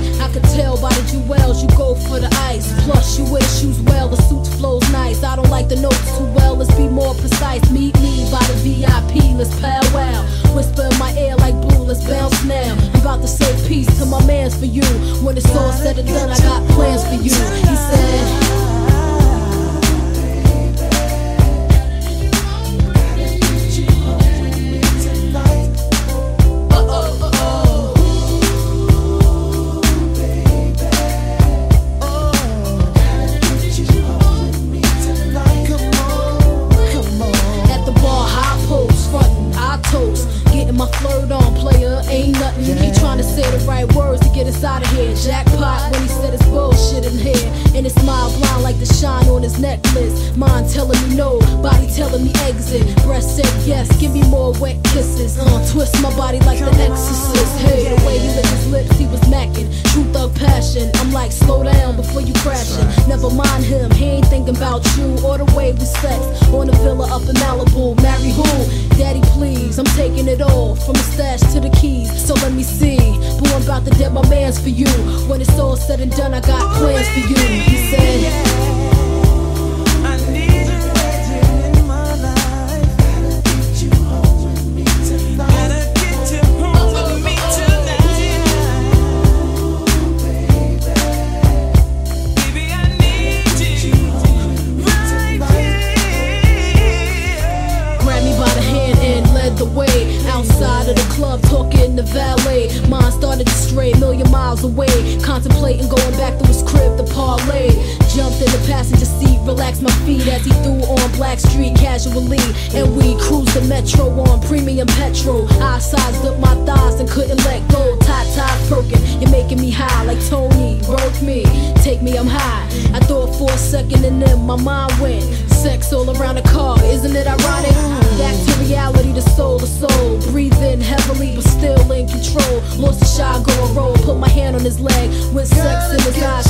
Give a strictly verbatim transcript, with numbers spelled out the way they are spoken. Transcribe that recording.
I could tell by the jewels you go for the ice. Plus you wear shoes well, the suit flows nice. I don't like the notes too well, let's be more precise. Meet me by the V I P, let's powwow. Whisper in my ear like blue, let's bounce now. I'm about to say peace to my mans for you. When it's all said and done, I got plans for you. He said, my flirt on, player, ain't nothing. You keep trying to say the right words to get us out of here. Jackpot when he said it's bullshit in here. And his smile blind like the shine on his necklace. Mind telling me no, body telling me exit. Breast said yes, give me more wet kisses. Uh, twist my body like the exorcist. Hey, the way he licked his lips, he was macking. True thug passion, I'm like slow down before you crashing. Never mind him, he ain't thinking about you or the way we sex. On the villa up in Malibu, marry who? Daddy please, I'm taking it all. From the stash to the keys, so let me see. Boy, I'm about to dead my mans for you. When it's all said and done, I got plans for you. He said, the way outside of the club, talking to valet. Mine started to stray a million miles away, contemplating going back to his crib to parlay. Jumped in the passenger seat, relaxed my feet as he threw on Black Street casually, and we cruised the metro on premium petrol. I sized up my thighs and couldn't let go. Tie tie perking, you're making me high like Tony. Work me, take me, I'm high. I thought for a second and then my mind went. Sex all around the car, isn't it ironic? Back to reality, the soul to soul. Breathe in heavily, but still in control. Lost a shot, go a roll. Put my hand on his leg with sex in his eyes.